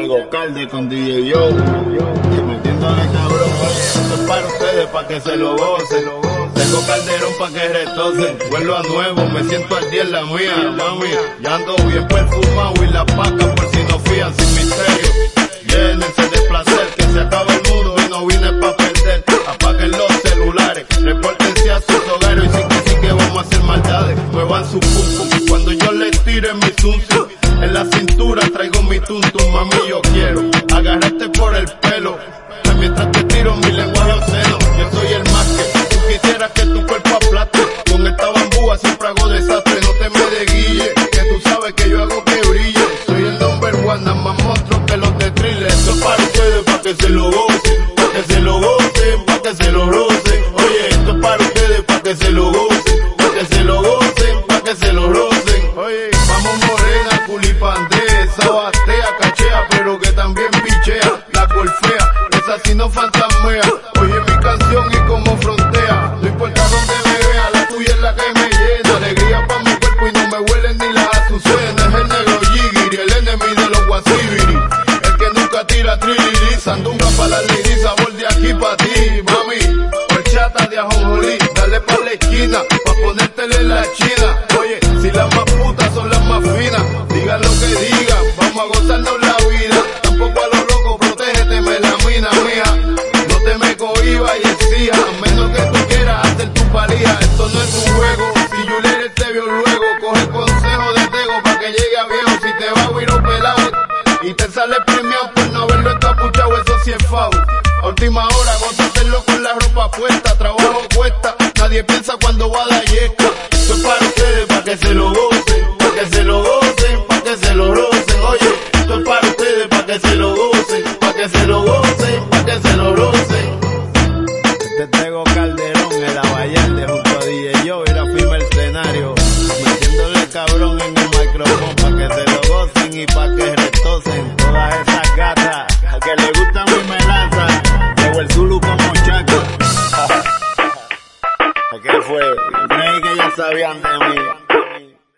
Tego Calde con DJ Yo, metiéndole cabrón. Esto es para ustedes, pa' que se lo gocen. Tengo Calderón pa' que retocen. Vuelvo a nuevo, me siento al día en la mía, mami. Ya ando bien perfumado y la paca por si no fían sin misterio. Llénense de placer, que se acaba el mundo y no vine pa' perder. Apaguen los celulares, repórtense a sus hogares. Y sí que vamos a hacer maldades, muevan su pum pum. Cuando yo les tire mi zum zum, en la cintura traigo mi tuntum. Mami, yo quiero agarrarte por el pelo, mientras te tiro mi lenguaje obsceno. Yo soy el más que tú quisieras que tu cuerpo aplaste. Con esta bambúa siempre hago desastre. No te me desguille, que tú sabes que yo hago que brille. Soy el number one, nada más monstruo que los de Thriller. Esto es para ustedes, pa' que se lo gocen, pa' que se lo gocen, pa' que se lo rocen. Oye, esto es para ustedes, pa' que se lo gocen, pa' que se lo gocen, pa' que se lo rocen. Oye, vamos morena, culipandea, esa batea, cachea, pero que también bichea, la golfea, esa sí no fantasmea. Oye mi canción y como frontea, no importa donde me vea, la tuya es la que me llena. Alegría pa' mi cuerpo y no me huelen ni las azucenas. Es el negro Yigiri, el enemigo de los guasibiri, el que nunca tira triliri. Sandunga pa' la lady, sabor de aquí pa' ti, mami. Horchata de ajonjolí, dale pa' la esquina, pa' ponértele en la china. Oye, si las más putas son las más finas, digan lo que digan, vamos a gozarnos la vida. Tampoco a los locos, protégete, melamina mía. No te me cohibas y exija, a menos que tú quieras hacer tu palija. Esto no es un juego, si Juliet te vio luego, coge el consejo de Tego pa' que llegue a viejo. Si te va a huir un pelado y te sale premiado por no haberlo encapuchado, eso sí es foul. A última hora, gózatelo con la ropa puesta, trabajo cuesta, nadie piensa cuando va a la yesca. Esto es para ustedes, pa' que se lo gocen, pa' que se lo gocen, pa' que se lo rocen. Oye, esto es para ustedes, pa' que se lo gocen, pa' que se lo gocen, pa' que se lo rocen. Este Tego Calderón, el Abayalde junto a DJ Yo, ir a firmar el escenario, metiéndole cabrón en el micrófono, pa' que se lo gocen y pa' que retocen todas esas gatas a que le gusta mi melaza. Llevo el Zulu como Chaco. ¿Qué fue? Creí que ya sabían de mí.